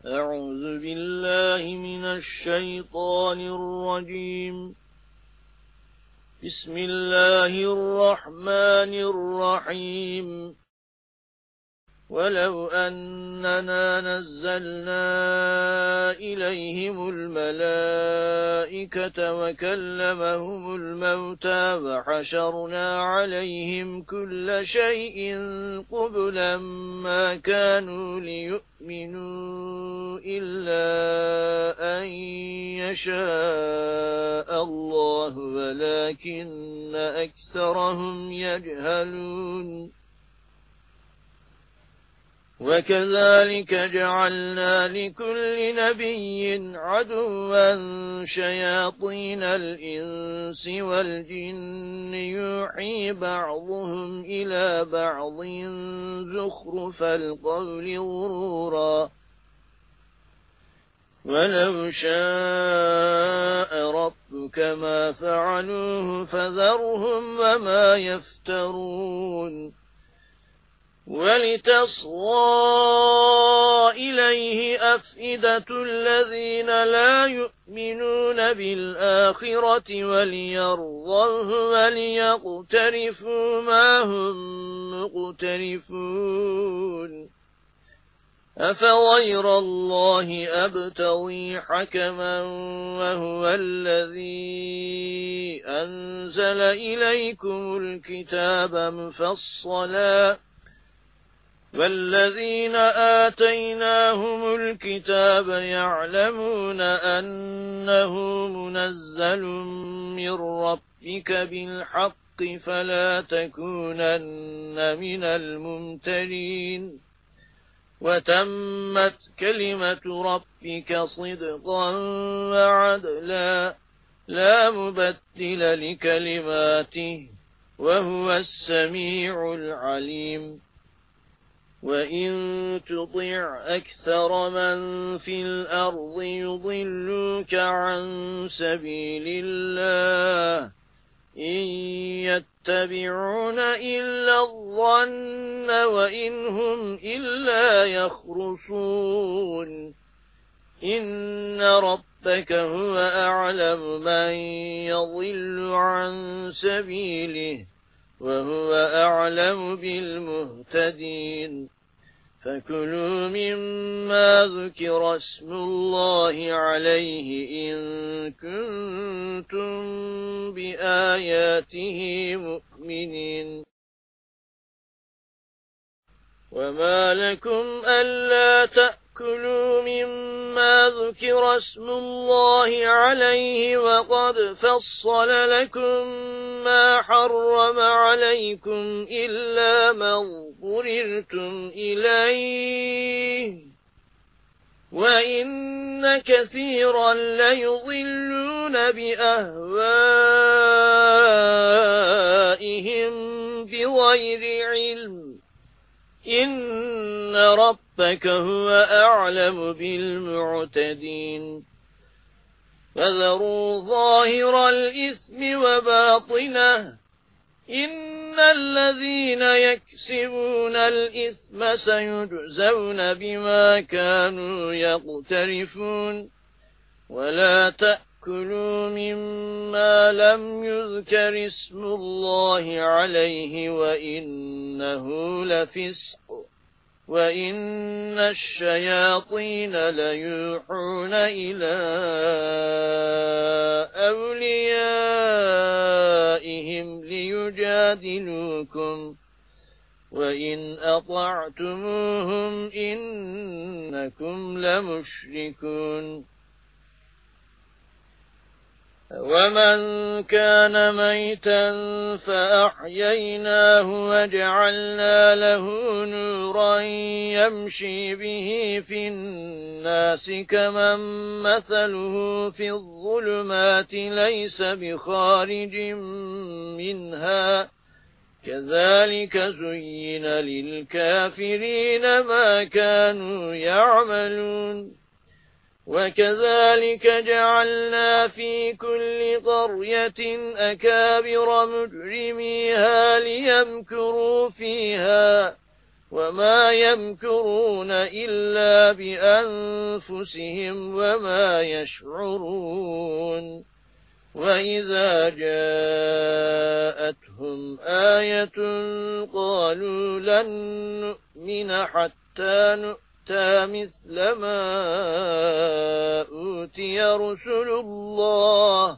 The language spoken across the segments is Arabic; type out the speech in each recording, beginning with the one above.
أعوذ بالله من الشيطان الرجيم. بسم الله الرحمن الرحيم. ولو أننا نزلنا إليهم الملائكة وكلمهم الموتى وحشرنا عليهم كل شيء قبلا ما كانوا ليؤمنوا إلا أن يشاء الله ولكن أكثرهم يجهلون. وكذلك جعلنا لكل نبي عدوا شياطين الإنس والجن يوحي بعضهم إلى بعض زخرف القول غرورا. ولو شاء ربك ما فعلوه فذرهم وما يفترون. ولتصغى إليه أفئدة الذين لا يؤمنون بالآخرة وليرضوه وليقترفوا ما هم مقترفون. أفغير الله أبتغي حكما وهو الذي أنزل إليكم الكتاب مفصلا والذين آتيناهم الكتاب يعلمون أنه منزل من ربك بالحق فلا تكونن من الممترين. وتمت كلمة ربك صدقا وعدلا لا مبدل لكلماته وهو السميع العليم. وإن تطع أكثر من في الأرض يضلوك عن سبيل الله إن يتبعون إلا الظن وإن هم إلا يخرصون. إن ربك هو أعلم من يضل عن سبيله وهو أعلم بالمهتدين. فكلوا مما ذكر اسم الله عليه إن كنتم بآياته مؤمنين. وما لكم ألا تأكلوا مما ذكر اسم الله عليه وقد فصل لكم ما حرم عليكم إلا ما اضطررتم إليه وإن كثيرا ليضلون بأهوائهم بغير علم. إن ربك هو أعلم بالمعتدين. فذروا ظاهر الإثم وباطنه إن الذين يكسبون الإثم سيجزون بما كانوا يقترفون. ولا تأكلوا مما لم يذكر اسم الله عليه وإنه لفسق وإن الشياطين ليوحون إلى أوليائهم ليجادلوكم وإن أطعتموهم إنكم لمشركون. ومن كان ميتا فأحييناه وجعلنا له نورا يمشي به في الناس كمن مثله في الظلمات ليس بخارج منها كذلك زين للكافرين ما كانوا يعملون. وكذلك جعلنا في كل قرية أكابر مجرميها ليمكروا فيها وما يمكرون إلا بأنفسهم وما يشعرون وإذا جاءتهم آية قالوا لن نؤمن حتى نؤتى مثل ما أوتي رسل الله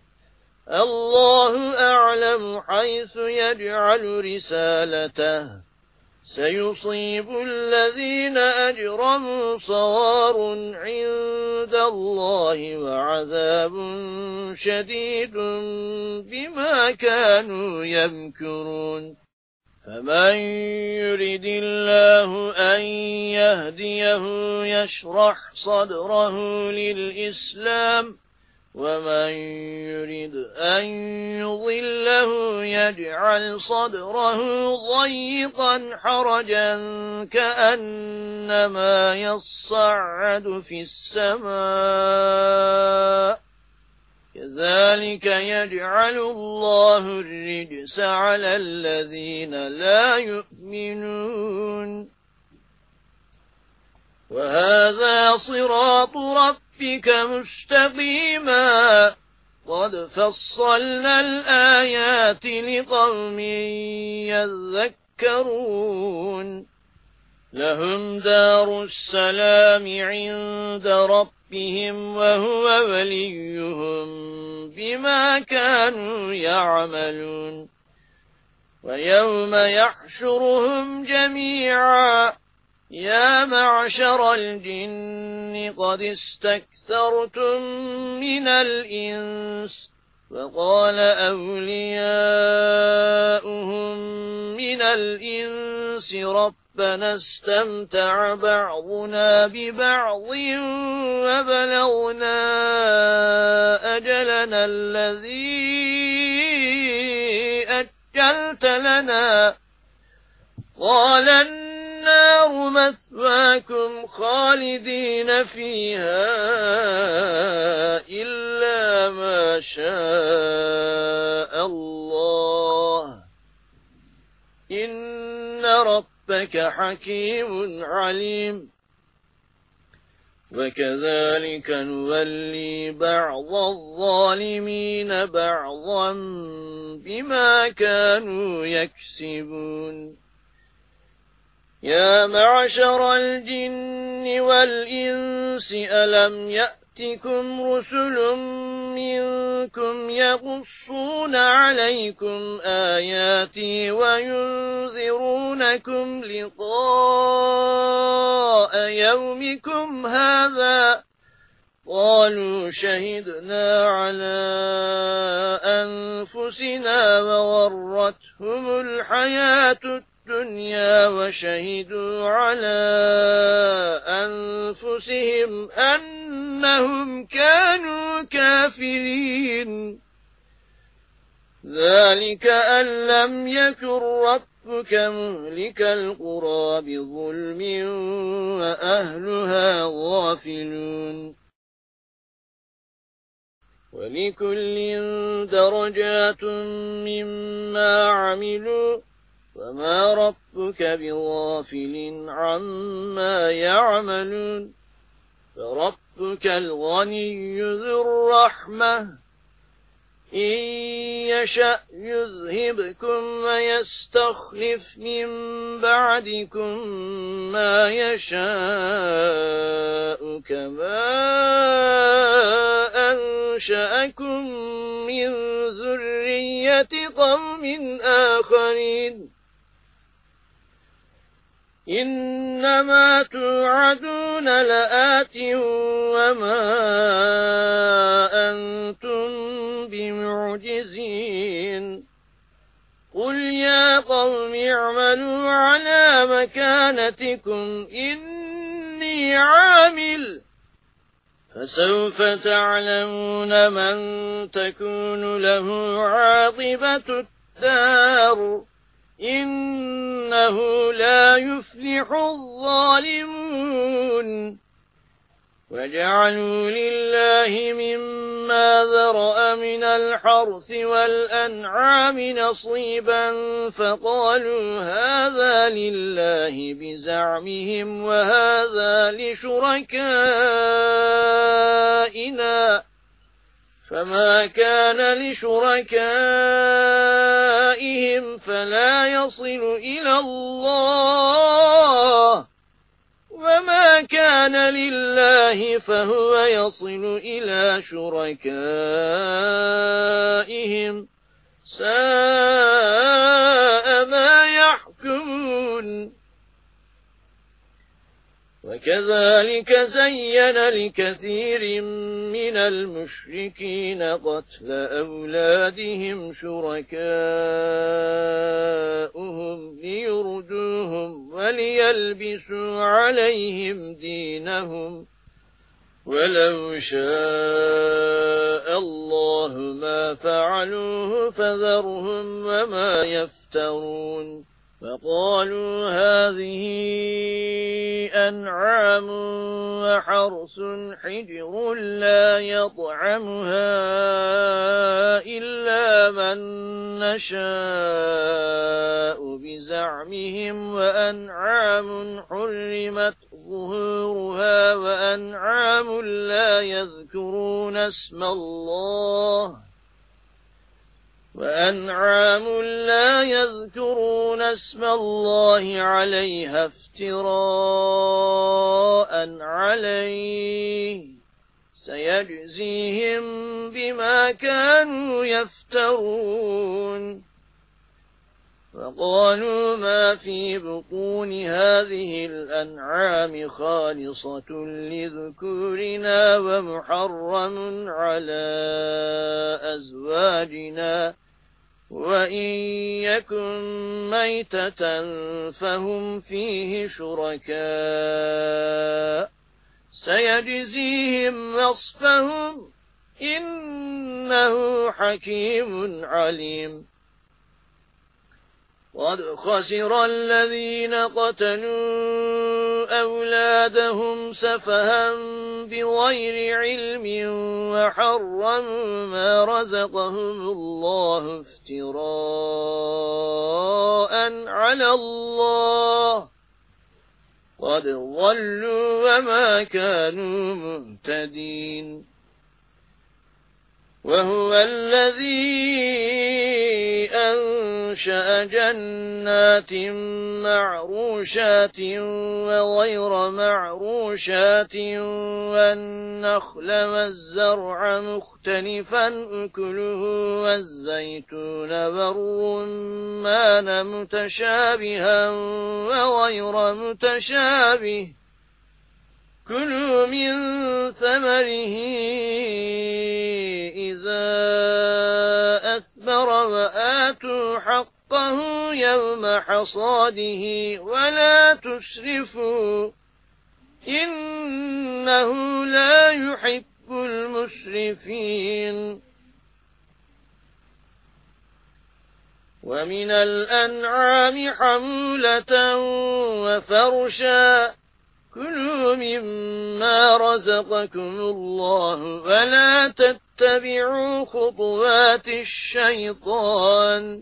أعلم حيث يجعل رسالته سيصيب الذين أجرموا صوار عند الله وعذاب شديد بما كانوا يمكرون فمن يرد الله أن يهديه يشرح صدره للإسلام ومن يرد أن يضله يجعل صدره ضيقا حرجا كأنما يصعد في السماء كذلك يجعل الله الرجس على الذين لا يؤمنون وهذا صراط ربك مستقيما قد فصلنا الآيات لقوم يذكرون لهم دار السلام عند ربهم وهو وليهم بما كانوا يعملون ويوم يحشرهم جميعا يا معشر الجن قد استكثرتم من الإنس وقال أولياؤهم من الإنس ربنا استمتع بعضنا ببعض وبلغنا أجلنا الذي أجلت لنا قال النار مثواكم خالدين فيها إلا ما شاء الله إن ربك حكيم عليم وكذلك نولي بعض الظالمين بعضا بما كانوا يكسبون يا معشر الجن والإنس ألم يأتكم رسل منكم يقصون عليكم آياتي وينذرونكم لقاء يومكم هذا قالوا شهدنا على أنفسنا وغرتهم الحياة الدنيا وشهدوا على أنفسهم أنهم كانوا كافرين ذلك أن لم يكن ربك مهلك القرى بظلم وأهلها غافلون ولكل درجات مما عملوا وما ربك بغافل عما يعملون فربك الغني ذو الرحمة إن يشأ يذهبكم ويستخلف من بعدكم ما يشاء كما أنشأكم من ذرية قوم آخرين إنما توعدون لآت وما أنتم بمعجزين قل يا قوم اعملوا على مكانتكم إني عامل فسوف تعلمون من تكون له عاقبة الدار إنه لا يفلح الظالمون وجعلوا لله مما ذرأ من الحرث والأنعام نصيبا فقالوا هذا لله بزعمهم وهذا لشركائنا فما كان لشركائهم فلا يصل إلى الله وما كان لله فهو يصل إلى شركائهم ساء ما يحكمون وكذلك زين لكثير من المشركين قتل أولادهم شركاؤهم ليردوهم وليلبسوا عليهم دينهم ولو شاء الله ما فعلوه فذرهم وما يفترون فقالوا هذه أنعام وحرث حجر لا يطعمها إلا من نشاء بزعمهم وأنعام حرمت ظهورها وأنعام لا يذكرون اسم الله عليها افتراء عليه سيجزيهم بما كانوا يفترون وقالوا ما في بطون هذه الأنعام خالصة لذكورنا ومحرم على أزواجنا وإن يكن ميتة فهم فيه شركاء سيجزيهم وصفهم إنه حكيم عليم قد خسر الذين قتلوا أولادهم سفها بغير علم وحرموا ما رزقهم الله افتراء على الله قد ضلوا وما كانوا مهتدين وهو الذي أنشأ جنات معروشات وغير معروشات والنخل والزرع مختلفا أكله والزيتون والرمان متشابها وغير متشابه كلوا من ثمره إذا أثمر وآتوا حقه يوم حصاده ولا تسرفوا إنه لا يحب المسرفين ومن الأنعام حمولة وفرشا كلوا مما رزقكم الله ولا تتبعوا خطوات الشيطان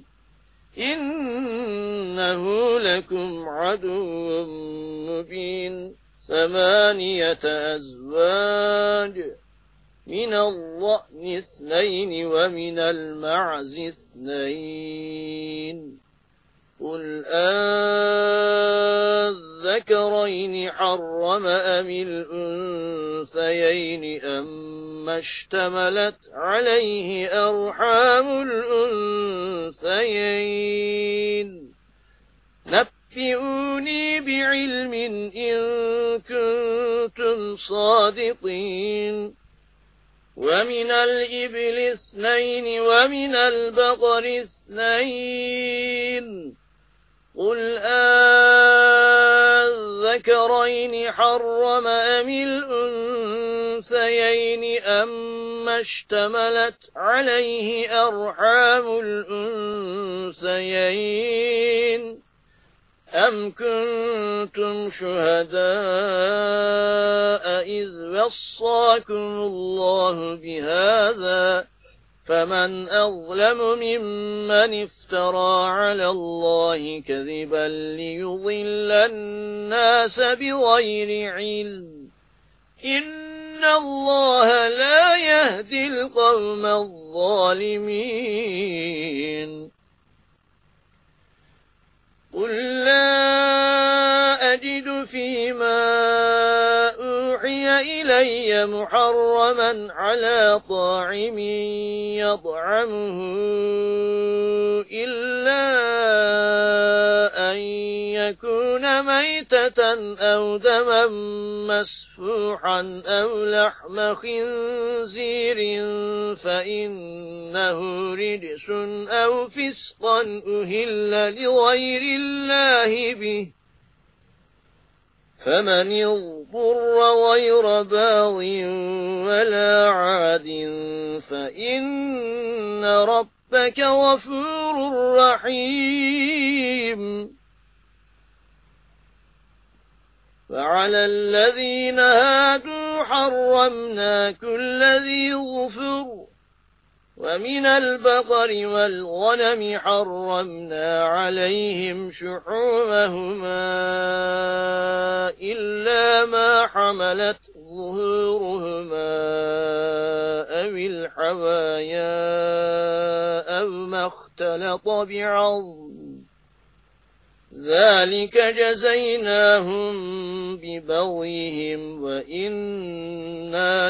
إنه لكم عدو مبين 8 أزواج من الضأن 2 ومن المعز 2 قل أذكرين حرم أم الأنثيين أما اشتملت عليه أرحام الأنثيين نبئوني بعلم إن كنتم صادقين ومن الإبل 2 ومن البقر 2 قل أذكرين حرم أم الأنثيين أما اشتملت عليه أرحام الأنثيين أم كنتم شهداء إذ وصاكم الله بهذا فمن أظلم ممن افترى على الله كذبا ليضل الناس بغير علم إن الله لا يهدي القوم الظالمين قل لا أجد فيما أوحي إلي محرما على طاعم يطعمه إلا أن يكون ميتة أو دما مسفوحا أو لحم خنزير فإنه رجس أو فسقا أهل لغير الله به فمن اضطر غير باغ ولا عاد فإن ربك غفور رحيم فعلى الذين هادوا حرمنا كل ذي ظفر ومن البقر والغنم حرمنا عليهم شحومهما إلا ما حملت ظهورهما أو الحوايا أو ما اختلط بعظم ذلك جزيناهم ببغيهم وإنا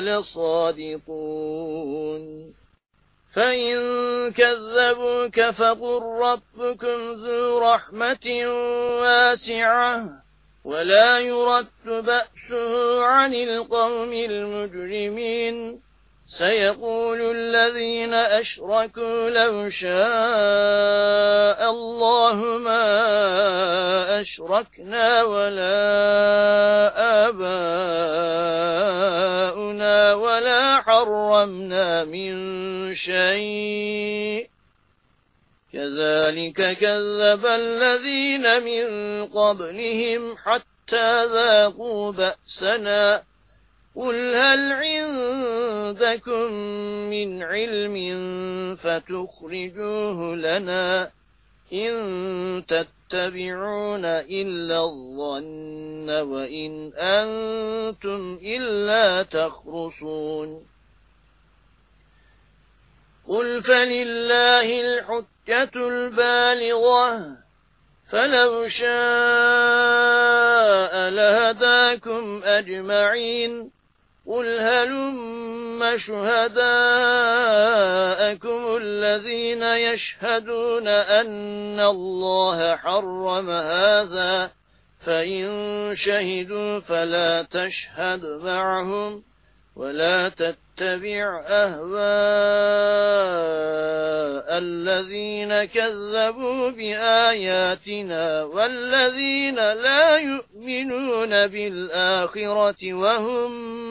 لصادقون فإن كذبوك فقل ربكم ذو رحمة واسعة ولا يرد بأسه عن القوم المجرمين سيقول الذين أشركوا لو شاء الله ما أشركنا ولا آباؤنا ولا حرمنا من شيء كذلك كذب الذين من قبلهم حتى ذاقوا بأسنا قل هل عندكم من علم فتخرجوه لنا إن تتبعون إلا الظن وإن أنتم إلا تخرصون قل فلله الحجة البالغة فلو شاء لهداكم أجمعين قل هلم شهداءكم الذين يشهدون أن الله حرم هذا فإن شهدوا فلا تشهد معهم ولا تتبع أهواء الذين كذبوا بآياتنا والذين لا يؤمنون بالآخرة وهم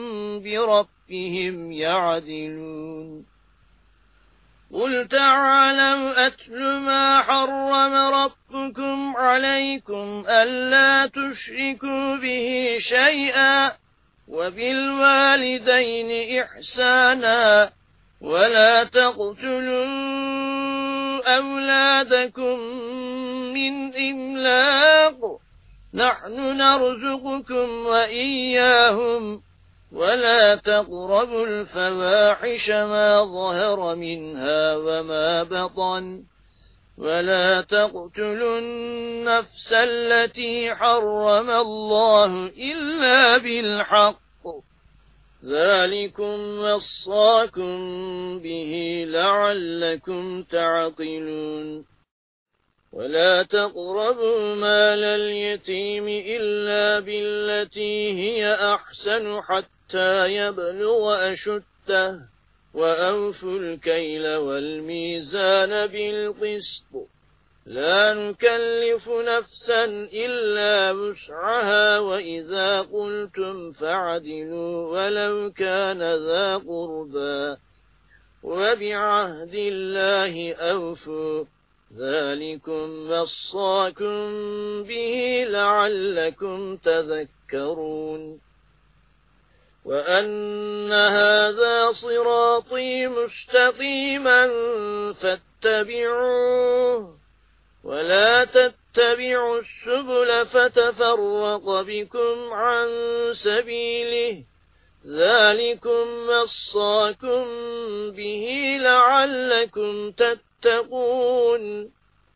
بربهم يعدلون قل تعالوا أتل ما حرم ربكم عليكم ألا تشركوا به شيئا وبالوالدين إحسانا ولا تقتلوا أولادكم من إملاق نحن نرزقكم وإياهم ولا تقربوا الفواحش ما ظهر منها وما بطن ولا تقتلوا النفس التي حرم الله إلا بالحق ذلكم وصاكم به لعلكم تعقلون ولا تقربوا مال اليتيم إلا بالتي هي أحسن حتى يبلغ أشده وأوفوا الكيل والميزان بالقسط لا نكلف نفسا إلا وسعها وإذا قلتم فاعدلوا ولو كان ذا قربى وبعهد الله أوفوا ذلكم وصاكم به لعلكم تذكرون وأن هذا صراطي مستقيما فاتبعوه ولا تتبعوا السبل فتفرق بكم عن سبيله ذلكم وصاكم به لعلكم تتقون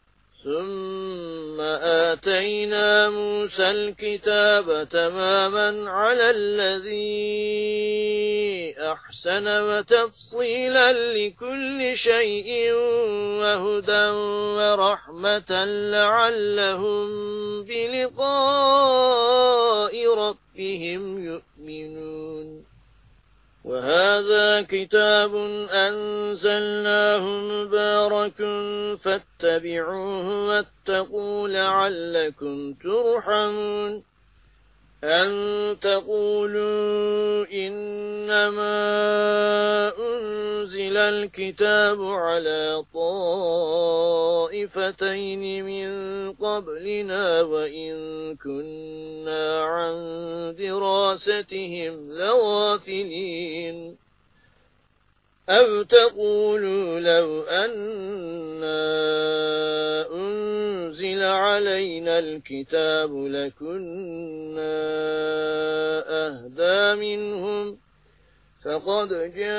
ثم آتينا موسى الكتاب تماما على الذي أحسن وتفصيلا لكل شيء وهدى ورحمة لعلهم بلقاء ربهم يؤمنون وهذا كتاب أنزلناه مبارك فاتبعوه واتقوا لعلكم ترحمون أن تقولوا إنما أنزل الكتاب على طائفتين من قبلنا وإن كنا عن دراستهم لغافلين أو تقولوا لو أنا أنزل علينا الكتاب لكنا أهدى منهم فقد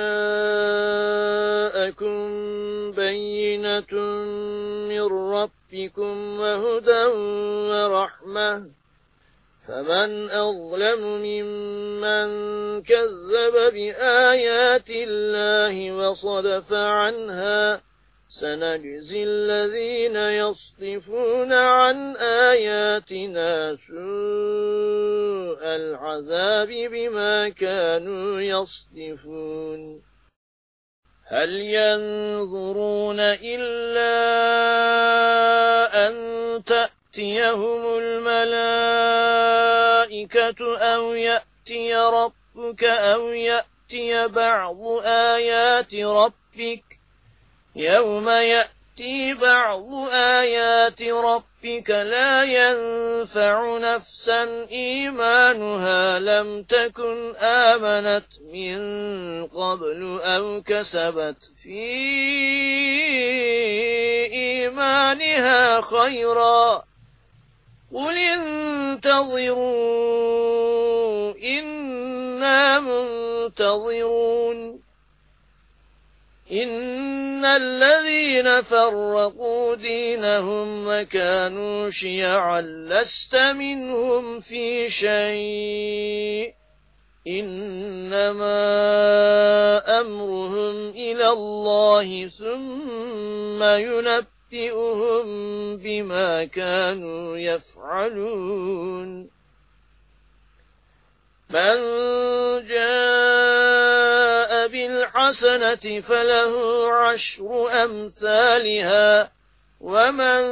جاءكم بينة من ربكم وهدى ورحمة فمن أظلم ممن كذب بآيات الله وصدف عنها سنجزي الذين يصدفون عن آياتنا سوء العذاب بما كانوا يصدفون هل ينظرون إلا أن تأتيهم الملائكة أو يأتي ربك أو يأتي بعض آيات ربك يوم يأتي بعض آيات ربك لا ينفع نفسا إيمانها لم تكن آمنت من قبل أو كسبت في إيمانها خيرا قل انتظروا إنا منتظرون إن الذين فرقوا دينهم وكانوا شيعا لست منهم في شيء إنما أمرهم إلى الله ثم ينبئهم بما كانوا يفعلون من جاء بالحسنة فله عشر أمثالها ومن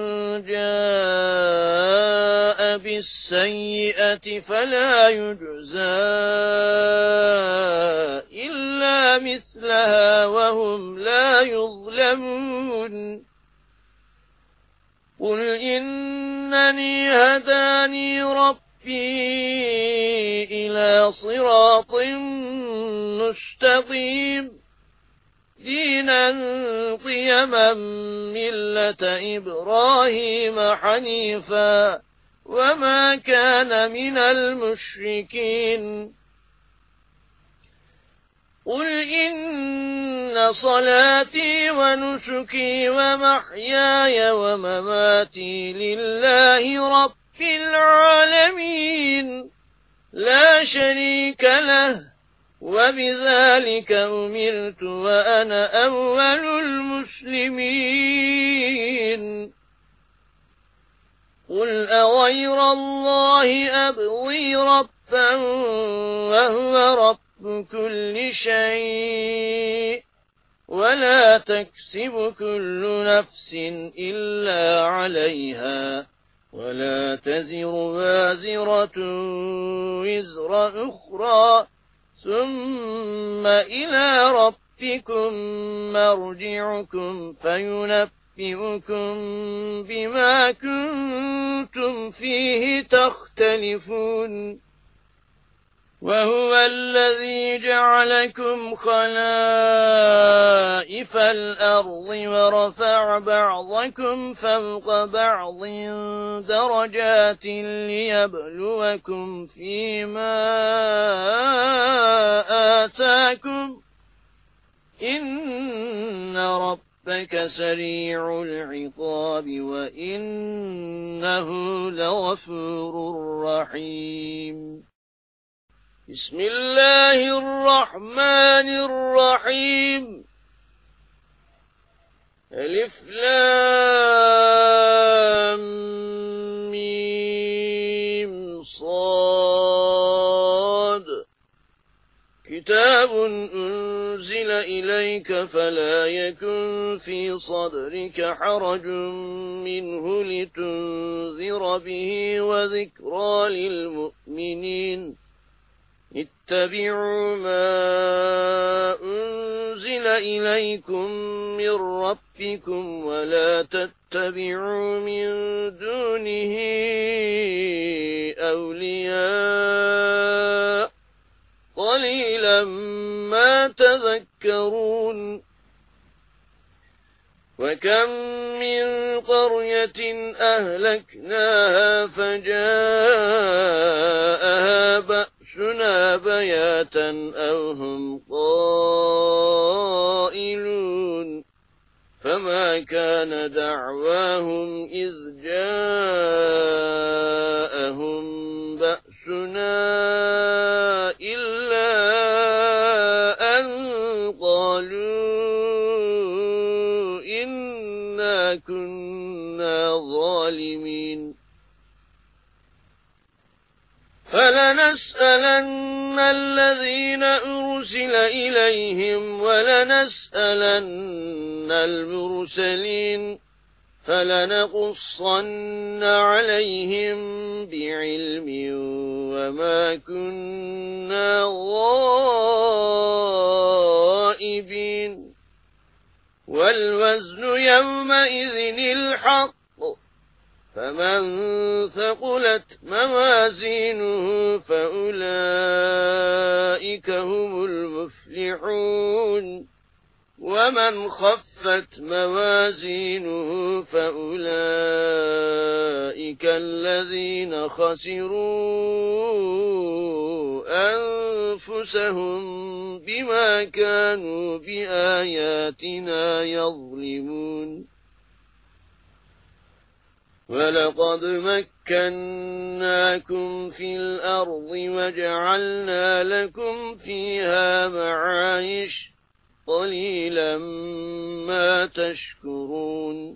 جاء بالسيئة فلا يجزى إلا مثلها وهم لا يظلمون قل إنني هداني ربي إلى صراط مستقيم دينا قيما ملة إبراهيم حنيفا وما كان من المشركين قل إن صلاتي ونسكي ومحياي ومماتي لله رب العالمين لا شريك له وبذلك أمرت وأنا أول المسلمين قل أغير الله أبغي ربا وهو رب كل شيء ولا تكسب كل نفس إلا عليها ولا تزر وازرة وزر أخرى ثم إلى ربكم مرجعكم فَيُنَبِّئُكُم بِمَا كُنتُمْ فِيهِ تَخْتَلِفُونَ وَهُوَ الَّذِي جَعَلَكُمْ خَلَائِفَ الْأَرْضِ وَرَفَعَ بَعْضَكُمْ فَوْقَ بَعْضٍ دَرَجَاتٍ لِيَبْلُوَكُمْ فِيمَا آتَاكُمْ إِنَّ رَبَّكَ سَرِيعُ الْعِقَابِ وَإِنَّهُ لَغَفُورٌ رَّحِيمٌ بسم الله الرحمن الرحيم ألف لام ميم صاد كتاب أنزل إليك فلا يكن في صدرك حرج منه لتنذر به وذكرى للمؤمنين اتبعوا ما أنزل إليكم من ربكم ولا تتبعوا من دونه أولياء قليلا ما تذكرون وكم من قرية أهلكناها فجاءها بأسنا بياتا أو هم قائلون فما كان دعواهم إذ جاءهم بأسنا إلا أن قالوا إنا كنا ظالمين فلنسألن الذين أرسل إليهم ولنسألن المرسلين فلنقصن عليهم بعلم وما كنا غائبين والوزن يومئذ الحق فمن ثقلت موازينه فأولئك هم المفلحون ومن خفت موازينه فأولئك الذين خسروا أنفسهم بما كانوا بآياتنا يظلمون ولقد مكناكم في الأرض وجعلنا لكم فيها معايش قليلا ما تشكرون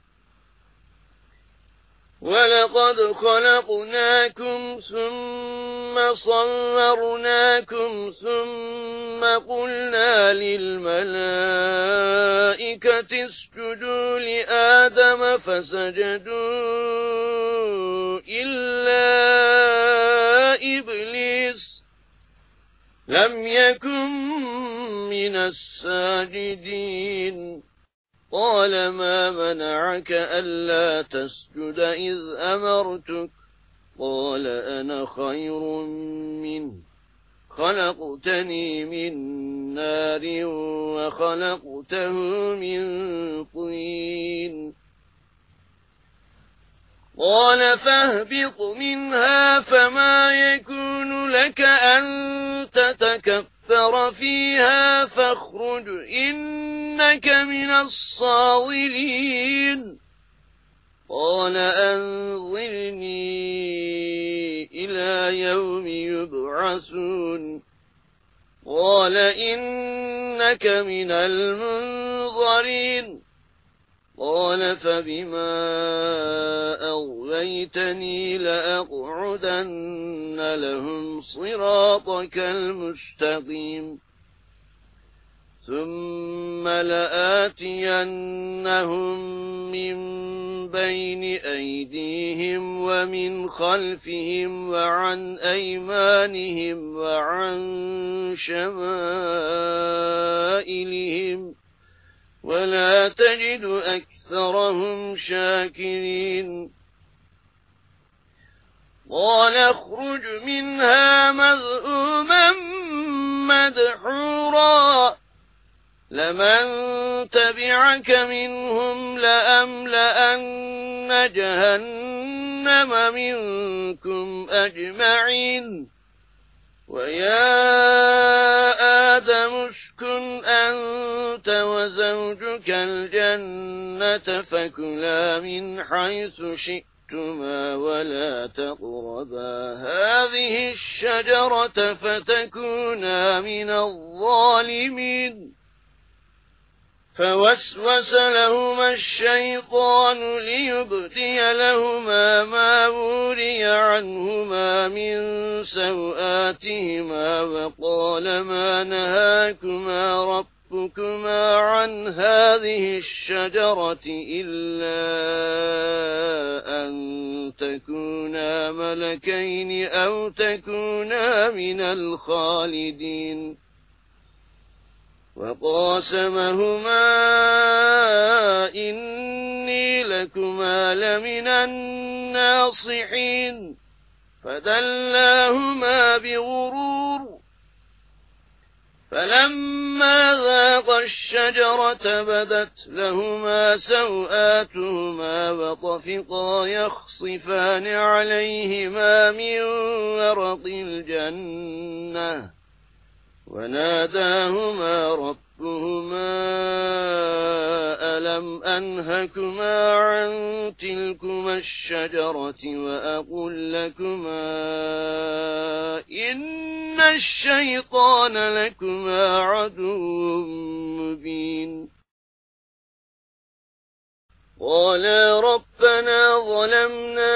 ولقد خلقناكم ثم صورناكم ثم قلنا للملائكة اسجدوا لآدم فسجدوا إلا إبليس لم يكن من الساجدين قال ما منعك ألا تسجد إذ أمرتك قال أنا خير منه خلقتني من نار وخلقته من طين قال فاهبط منها فما يكون لك أن تتكبر فيها فاخرج إنك من الصاغرين قال أنظرني إلى يوم يبعثون قال إنك من المنظرين قال فبما أغويتني لأقعدن لهم صراطك المستقيم ثم لآتينهم من بين أيديهم ومن خلفهم وعن أيمانهم وعن شمائلهم ولا تجد أكثرهم شاكرين قال اخرج منها مذءوما مدحورا لمن تبعك منهم لأملأن جهنم منكم أجمعين ويا آدم اسكن أنت وزوجك الجنة فكلا من حيث شئتما ولا تقربا هذه الشجرة فتكونا من الظالمين فوسوس لهما الشيطان ليبدي لهما ما وري عنهما من سوآتهما وقال ما نهاكما ربكما عن هذه الشجرة إلا أن تكونا ملكين أو تكونا من الخالدين وقاسمهما إني لكما لمن الناصحين فدلاهما بغرور فلما ذاقا الشجرة بدت لهما سوآتهما وطفقا يخصفان عليهما من ورق الجنة وناداهما ربهما ألم أنهكما عن تلكما الشجرة وأقل لكما إن الشيطان لكما عدو مبين قالا ربنا ظلمنا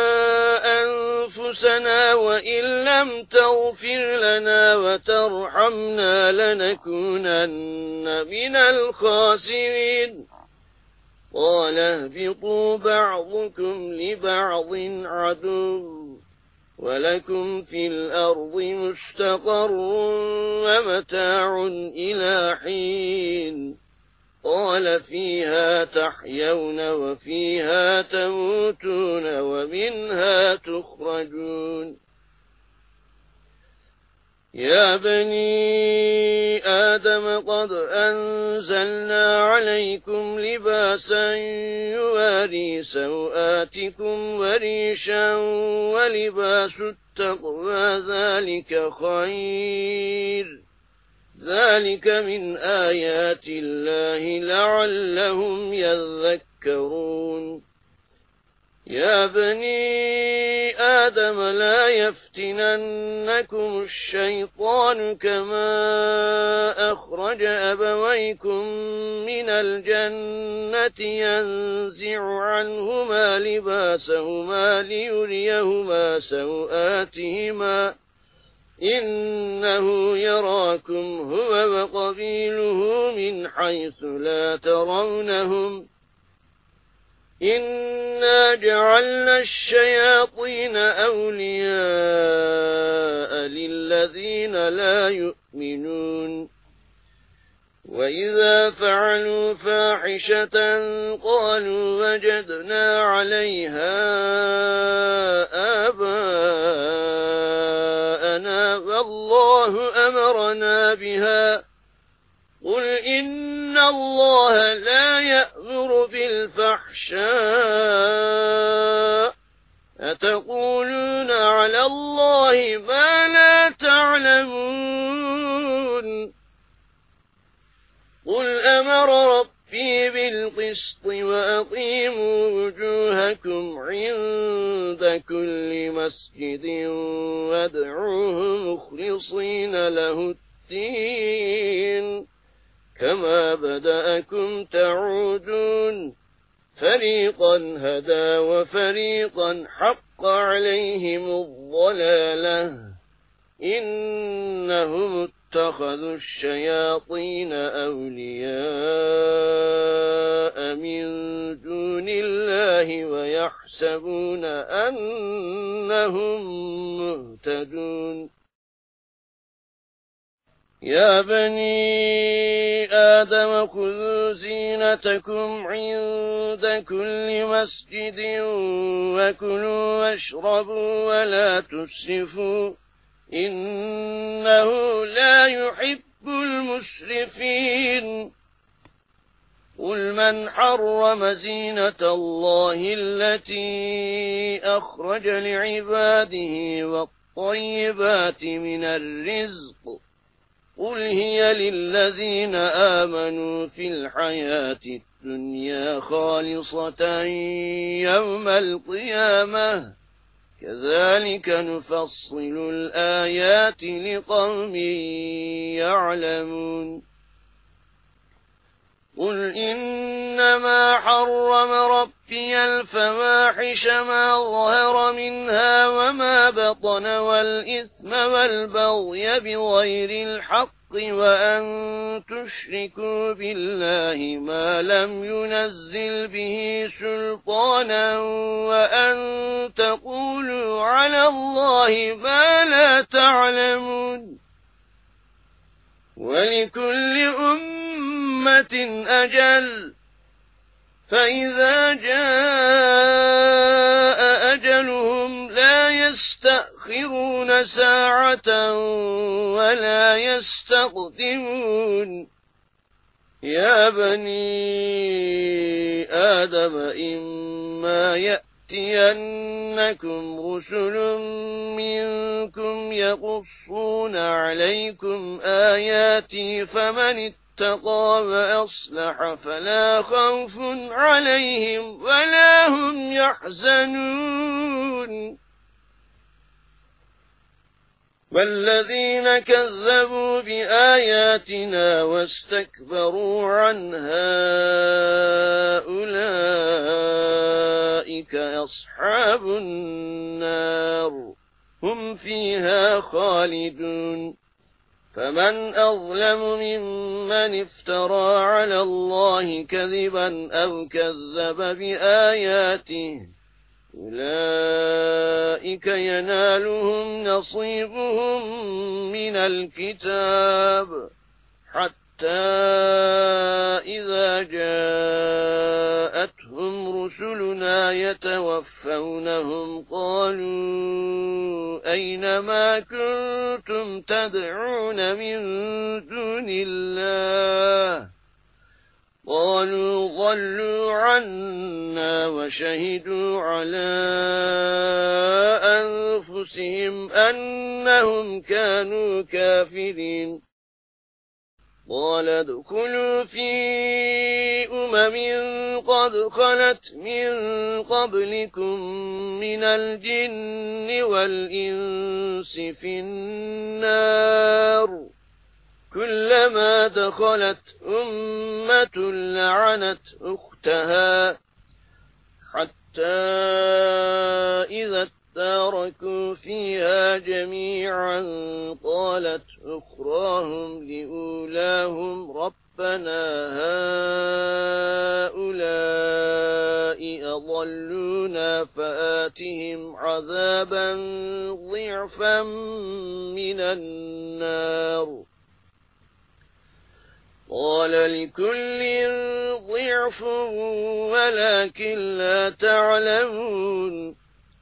أنفسنا وإن لم تغفر لنا وترحمنا لنكونن من الخاسرين قال اهبطوا بعضكم لبعض عدو ولكم في الأرض مستقر ومتاع إلى حين قال فيها تحيون وفيها تموتون ومنها تخرجون يا بني آدم قد أنزلنا عليكم لباسا يواري سوآتكم وريشا ولباس التقوى ذلك خير ذلك من آيات الله لعلهم يذكرون يا بني آدم لا يفتننكم الشيطان كما أخرج أبويكم من الجنة ينزع عنهما لباسهما ليريهما سوآتهما إنه يراكم هو وقبيله من حيث لا ترونهم إنا جعلنا الشياطين أولياء للذين لا يؤمنون وإذا فعلوا فاحشة قالوا وجدنا عليها آباءنا والله أمرنا بها قل إن الله لا يأمر بالفحشاء أتقولون على الله ما لا تعلمون قل أمر ربي بالقسط وأقيموا وجوهكم عند كل مسجد وادعوه مخلصين له الدين كما بدأكم تعودون فريقا هدى وفريقا حق عليهم الضلالة إنهم اتخذوا الشياطين أولياء من دون الله ويحسبون أنهم مهتدون يا بني آدم خذوا زينتكم عند كل مسجد وكلوا واشربوا ولا تسرفوا إنه لا يحب المسرفين قل من حرم زينة الله التي أخرج لعباده والطيبات من الرزق قل هي للذين آمنوا في الحياة الدنيا خالصة يوم القيامة كذلك نفصل الآيات لقوم يعلمون قل إنما حرم ربي الفواحش ما ظهر منها وما بطن والإثم والبغي بغير الحق وأن تشركوا بالله ما لم ينزل به سلطانا وأن تقولوا على الله ما لا تعلمون ولكل أمة أجل فإذا جاء أجلهم لا يستأخرون ساعة ولا يستقدمون يا بني آدم إما يأتينكم رسل منكم يقصون عليكم آياتي فمن اتقى وأصلح فلا خوف عليهم ولا هم يحزنون والذين كذبوا بآياتنا واستكبروا عنها أولئك أصحاب النار هم فيها خالدون فمن أظلم ممن افترى على الله كذبا أو كذب بآياته أولئك ينالهم نصيبهم من الكتاب حتى إذا جاءتهم رسلنا يتوفونهم قالوا أين ما كنتم تدعون من دون الله قالوا ضلوا عنا وشهدوا على أنفسهم أنهم كانوا كافرين قال ادخلوا في قد خلت من قبلكم من الجن والإنس في النار كلما دخلت أمة لعنت أختها حتى إذا اداركوا فيها جميعا قالت أخراهم لأولاهم ربنا هؤلاء أضلونا فآتهم عذابا ضعفا من النار قال لكل ضعف ولكن لا تعلمون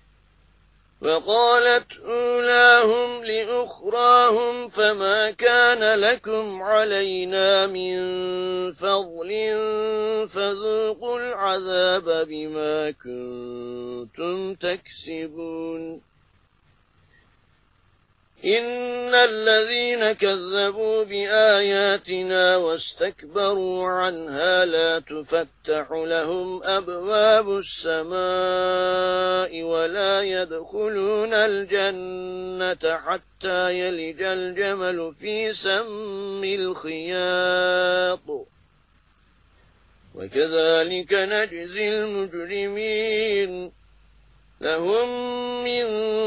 وقالت أولاهم لأخراهم فما كان لكم علينا من فضل فذوقوا العذاب بما كنتم تكسبون إن الذين كذبوا بآياتنا واستكبروا عنها لا تفتح لهم أبواب السماء ولا يدخلون الجنة حتى يلج الجمل في سم الخياط وكذلك نجزي المجرمين لهم من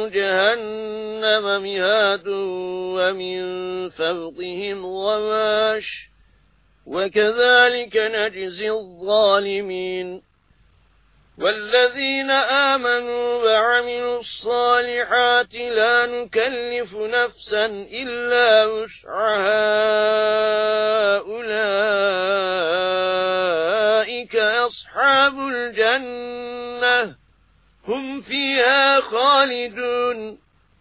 جهنم مهاد ومن فوقهم غواش وكذلك نجزي الظالمين والذين آمنوا وعملوا الصالحات لا نكلف نفسا إلا وسعها أولئك أصحاب الجنة هم فيها خالدون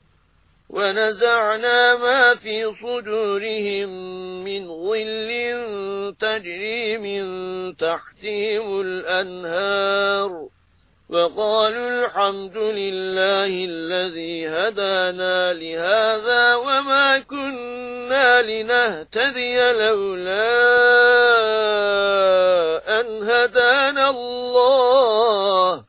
ونزعنا ما في صدورهم من غل تجري من تحتهم الأنهار وقالوا الحمد لله الذي هدانا لهذا وما كنا لنهتدي لولا أن هدانا الله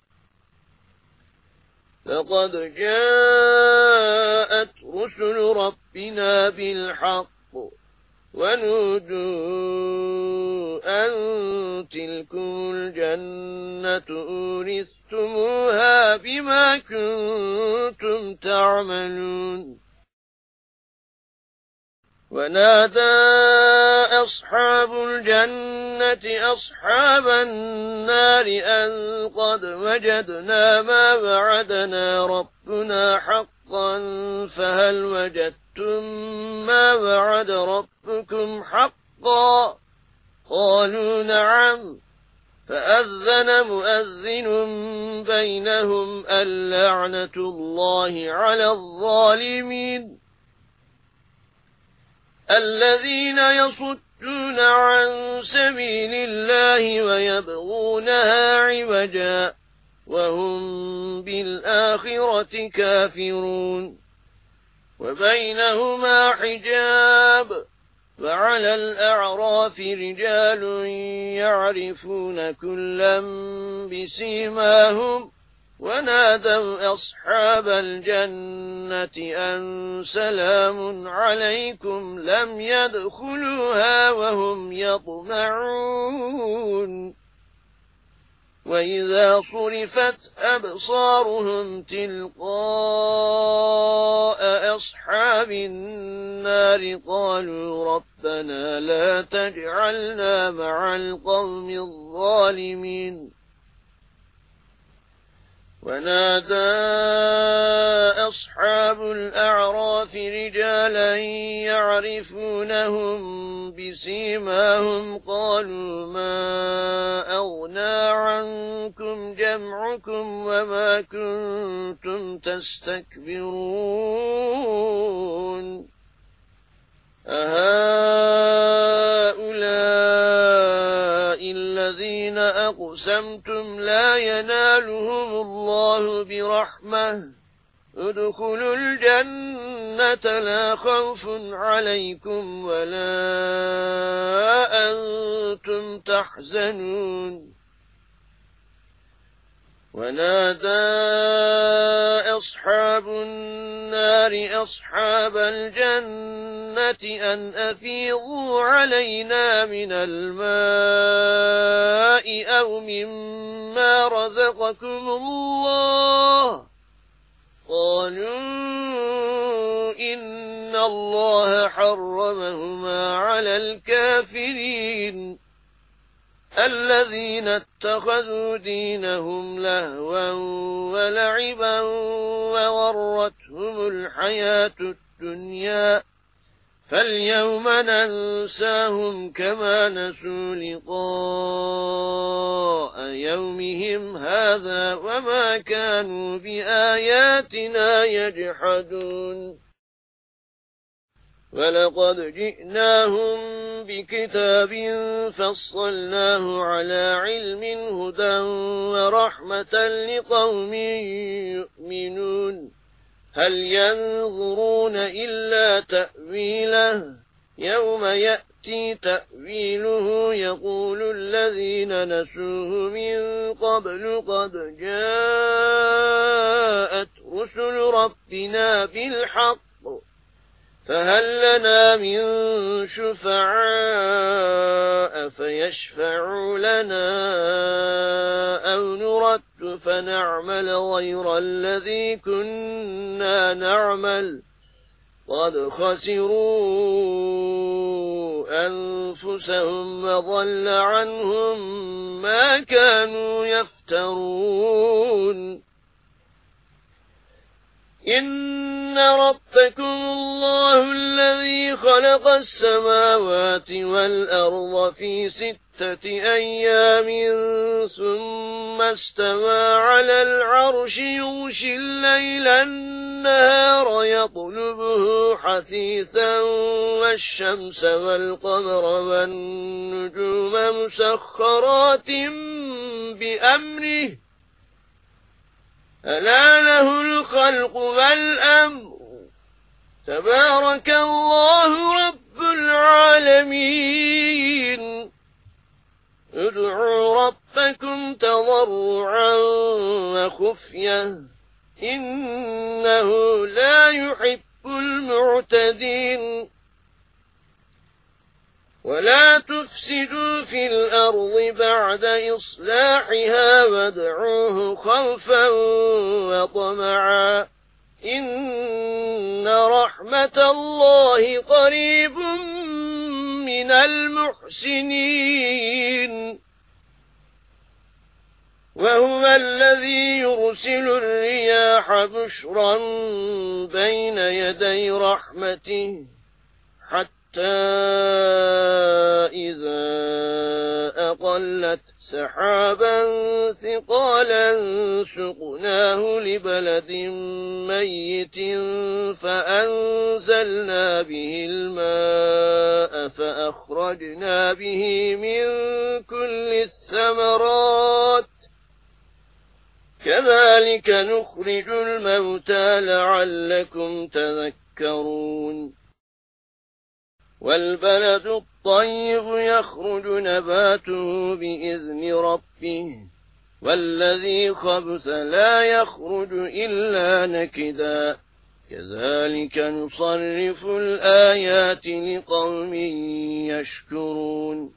لقد جاءت رسل ربنا بالحق ونودوا أن تلكم الجنة أورثتموها بما كنتم تعملون ونادى أصحاب الجنة أصحاب النار أن قد وجدنا ما وعدنا ربنا حقا فهل وجدتم ما وعد ربكم حقا قالوا نعم فأذن مؤذن بينهم اللعنة الله على الظالمين الذين يصدون عن سبيل الله ويبغونها عوجا وهم بالآخرة كافرون وبينهما حجاب وعلى الأعراف رجال يعرفون كلا بسيماهم ونادوا أصحاب الجنة أن سلام عليكم لم يدخلوها وهم يطمعون وإذا صرفت أبصارهم تلقاء أصحاب النار قالوا ربنا لا تجعلنا مع القوم الظالمين ونادى أصحاب الأعراف رجالا يعرفونهم بسيماهم قالوا ما أغنى عنكم جمعكم وما كنتم تستكبرون أهؤلاء الذين أقسمتم لا ينالهم الله برحمة ادخلوا الجنة لا خوف عليكم ولا أنتم تحزنون ونادى أصحاب النار أصحاب الجنة أن أفيضوا علينا من الماء أو مما رزقكم الله قالوا إن الله حرمهما على الكافرين الذين اتخذوا دينهم لهوا ولعبا وغرتهم الحياة الدنيا فاليوم ننساهم كما نسوا لقاء يومهم هذا وما كانوا بآياتنا يجحدون ولقد جئناهم بكتاب فصلناه على علم هدى ورحمة لقوم يؤمنون هل ينظرون إلا تأويله يوم يأتي تأويله يقول الذين نسوه من قبل قد جاءت رسل ربنا بالحق فهل لنا من شفعاء فيشفعوا لنا أو نرد فنعمل غير الذي كنا نعمل قد خسروا أنفسهم وضل عنهم ما كانوا يفترون إن رب ربكم الله الذي خلق السماوات والأرض في 6 أيام ثم استوى على العرش يغشي الليل النهار يطلبه حثيثا والشمس والقمر والنجوم مسخرات بأمره ألا له الخلق والأمر تبارك الله رب العالمين ادعوا ربكم تضرعا وخفية إنه لا يحب المعتدين ولا تفسدوا في الأرض بعد إصلاحها وادعوه خوفا وطمعا إن رحمة الله قريب من المحسنين وهو الذي يرسل الرياح بشرا بين يدي رحمته حتى إذا أقلت سحابا ثقالا سقناه لبلد ميت فأنزلنا به الماء فأخرجنا به من كل الثمرات كذلك نخرج الموتى لعلكم تذكرون والبلد الطيب يخرج نباته بإذن ربه والذي خبث لا يخرج إلا نكدا كذلك نصرف الآيات لقوم يشكرون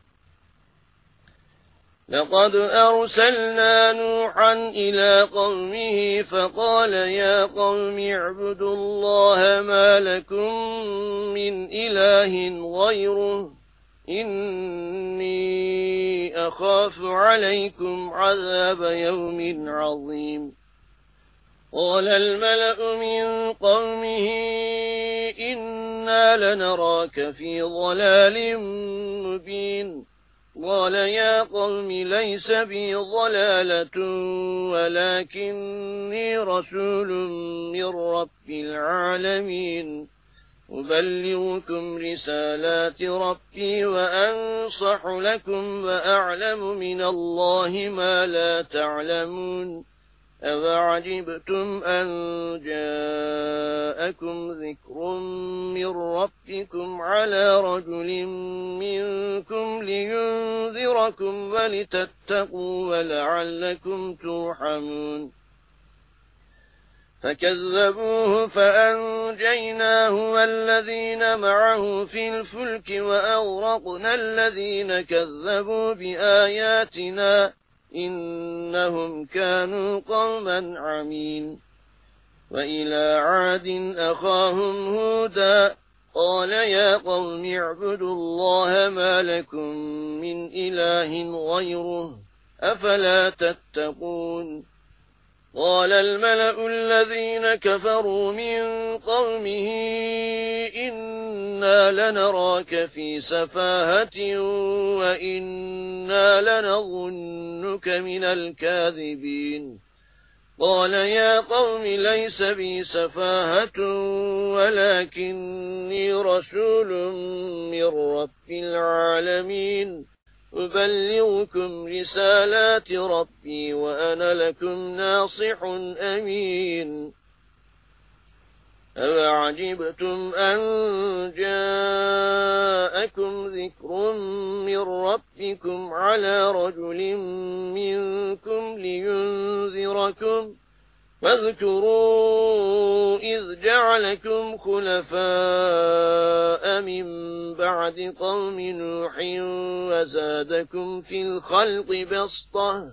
لقد أرسلنا نوحا إلى قومه فقال يا قوم اعبدوا الله ما لكم من إله غيره إني أخاف عليكم عذاب يوم عظيم قال الملأ من قومه إنا لنراك في ضلال مبين قال يا قوم ليس بي ضلالة ولكني رسول من رب العالمين أبلغكم رسالات ربي وأنصح لكم وأعلم من الله ما لا تعلمون أفعجبتم أن جاءكم ذكر من ربكم على رجل منكم لينذركم ولتتقوا ولعلكم ترحمون فكذبوه فأنجيناه والذين معه في الفلك وأغرقنا الذين كذبوا بآياتنا إنهم كانوا قوما عمين وإلى عاد أخاهم هودا قال يا قوم اعبدوا الله ما لكم من إله غيره أفلا تتقون قال الملأ الذين كفروا من قومه إنا لنراك في سفاهة وإنا لنظنك من الكاذبين قال يا قوم ليس بي سفاهة ولكني رسول من رب العالمين أبلغكم رسالات ربي وأنا لكم ناصح أمين أفعجبتم أن جاءكم ذكر من ربكم على رجل منكم لينذركم واذكروا إذ جعلكم خلفاء من بعد قوم نوح وزادكم في الخلق بسطة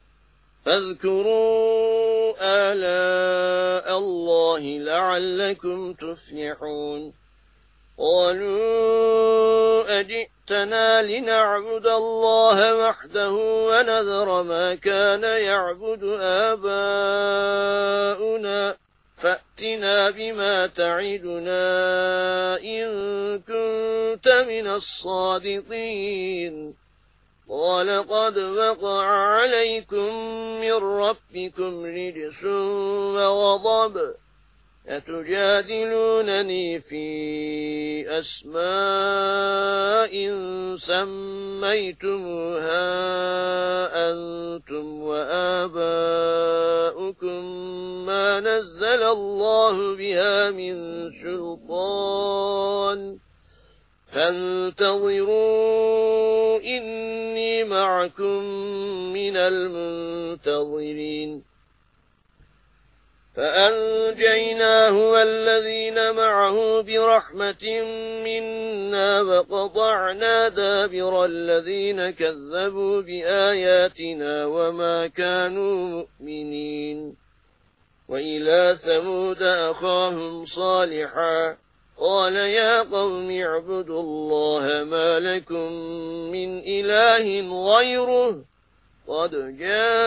فاذكروا آلاء الله لعلكم تفلحون قالوا أجئتنا لنعبد الله وحده ونذر ما كان يعبد آباؤنا فأتنا بما تعدنا إن كنت من الصادقين قال قد وقع عليكم من ربكم رجس وغضب أتجادلونني في أسماء سميتموها أنتم وآباؤكم ما نزل الله بها من سلطان فانتظروا إني معكم من المنتظرين فأنجيناه والذين معه برحمة منا وقطعنا دابر الذين كذبوا بآياتنا وما كانوا مؤمنين وإلى ثمود أخاهم صالحا قال يا قوم اعبدوا الله ما لكم من إله غيره قد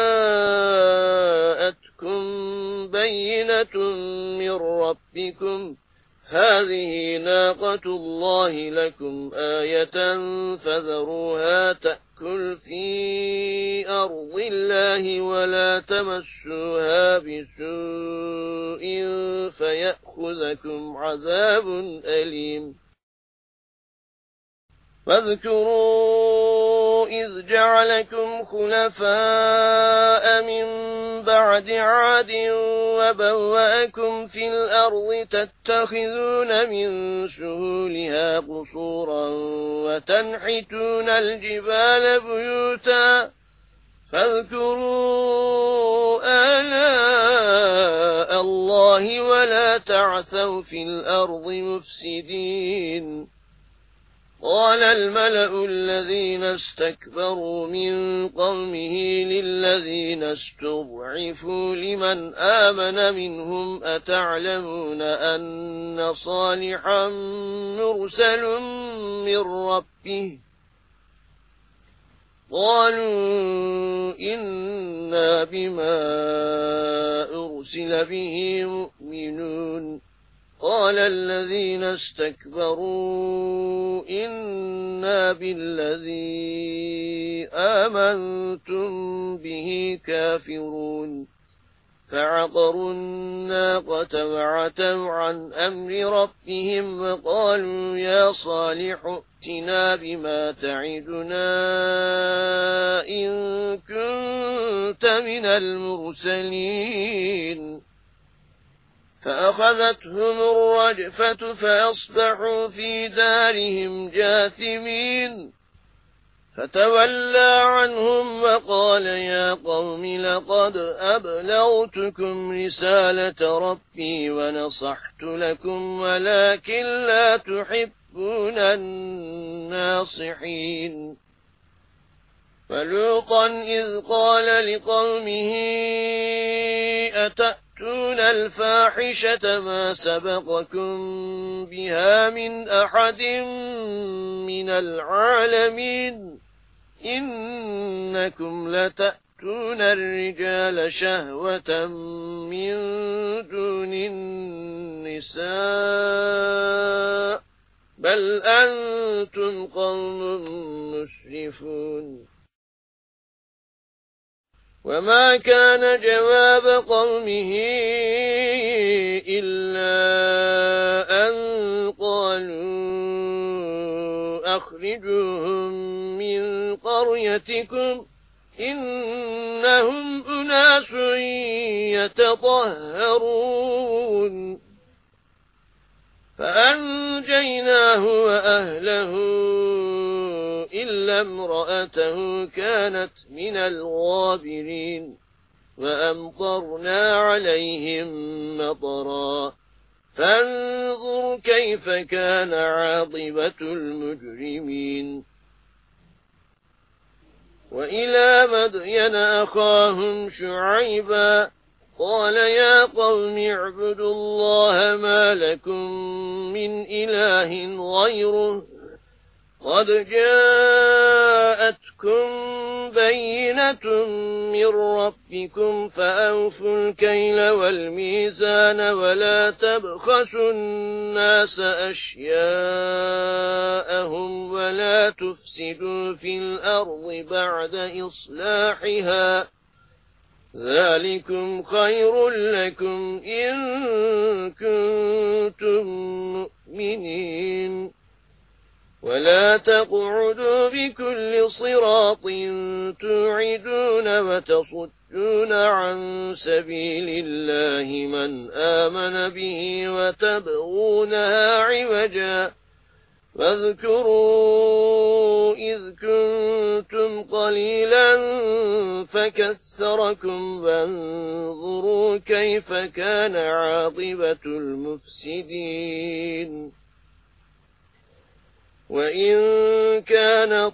جاءتكم بينة من ربكم هذه ناقة الله لكم آية فذروها تأكل في أرض الله ولا تمسوها بسوء فيأخذكم عذاب أليم واذكروا إذ جعلكم خلفاء من بعد عاد وبوأكم في الأرض تتخذون من سهولها قصورا وتنحتون الجبال بيوتا فاذكروا آلاء الله ولا تعثوا في الأرض مفسدين قال الملأ الذين استكبروا من قومه للذين استضعفوا لمن آمن منهم أتعلمون أن صالحا مرسل من ربه قالوا إنا بما أرسل به مؤمنون قال الذين استكبروا إنا بالذي آمنتم به كافرون فعقروا الناقة وعتوا عن أمر ربهم وقالوا يا صالح ائتنا بما تعدنا إن كنت من المرسلين فأخذتهم الرجفة فأصبحوا في دارهم جاثمين فتولى عنهم وقال يا قوم لقد أبلغتكم رسالة ربي ونصحت لكم ولكن لا تحبون الناصحين فلوطا إذ قال لقومه أتأتون الفاحشة ما سبقكم بها من أحد من العالمين إنكم لتأتون الرجال شهوة من دون النساء بل أنتم قوم مسرفون وما كان جواب قومه إلا أن قالوا أخرجوهم من قريتكم إنهم أناس يتطهرون فأنجيناه وأهله إلا امرأته كانت من الغابرين وأمطرنا عليهم مطرا فانظر كيف كان عاقبة المجرمين وإلى مدين أخاهم شعيبا قال يا قوم اعبدوا الله ما لكم من إله غيره قد جاءتكم جاءتكم بينة من ربكم فأوفوا الكيل والميزان ولا تبخسوا الناس أشياءهم ولا تفسدوا في الأرض بعد إصلاحها ذلكم خير لكم إن كنتم مؤمنين ولا تقعدوا بكل صراط توعدون وتصدون عن سبيل الله من آمن به وتبغونها عوجا واذكروا إذ كنتم قليلا فكثركم وانظروا كيف كان عاقبة المفسدين وإن كان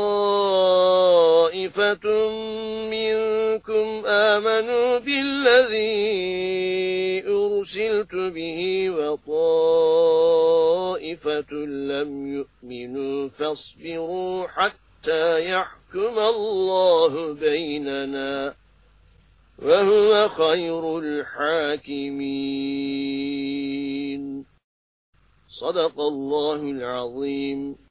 طائفة منكم آمنوا بالذي أرسلت به وطائفة لم يؤمنوا فاصبروا حتى يحكم الله بيننا وهو خير الحاكمين صدق الله العظيم.